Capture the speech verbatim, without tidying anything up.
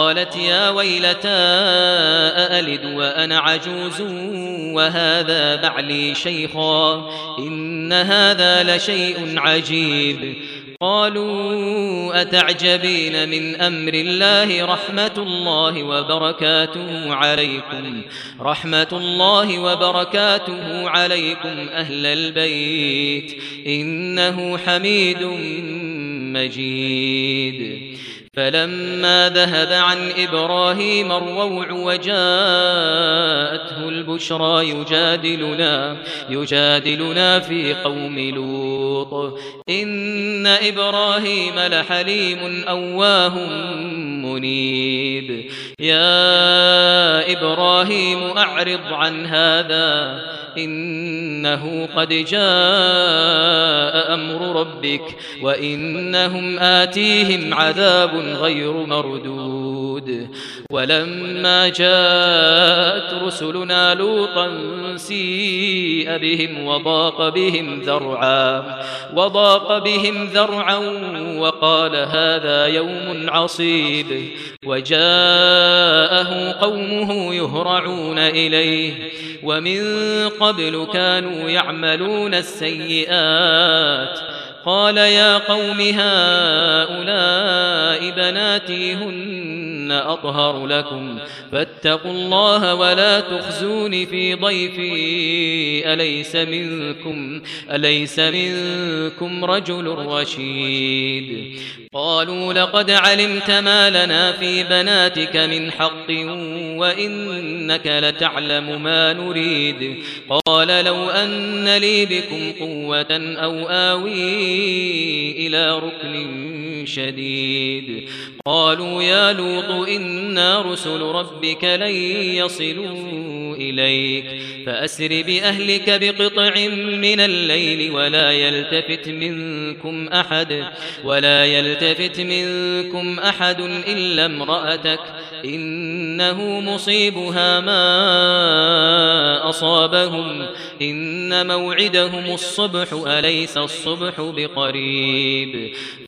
قالت يا ويلتى أألد وأنا عجوز وهذا بعلي شيخا إن هذا لشيء عجيب قالوا أتعجبين من أمر الله رحمة الله وبركاته عليكم رحمة الله وبركاته عليكم أهل البيت إنه حميد مجيد فلما ذهب عن إبراهيم الروع وجاءته البشرى يجادلنا, يجادلنا في قوم لوط إن إبراهيم لحليم أواه منيب يا إبراهيم أعرض عن هذا إنه قد جاء أمر ربك وإنهم آتيهم عذاب غير مردود ولما جاءت رسلنا لوطا سيء بهم وضاق بهم ذرعا وضاق بهم ذرعا وقال هذا يوم عصيب وجاءه قومه يهرعون إليه ومن قبل كانوا يعملون السيئات قال يا قوم هؤلاء بناتي هن أطهر لكم فاتقوا الله ولا تخزوني في ضيفي أليس منكم, أليس منكم رجل رشيد قالوا لقد علمت ما لنا في بناتك من حق وإنك لتعلم ما نريد قال لو أن لي بكم قوة أو آوي إلى ركن شديد قالوا يا لوط إنا رسل ربك لن يصلوا إليك فأسر بأهلك بقطع من الليل ولا يلتفت منكم أحد ولا يلتفت منكم أحد إلا امرأتك إنه مصيبها ما أصابهم إن موعدهم الصبح أليس الصبح بقريب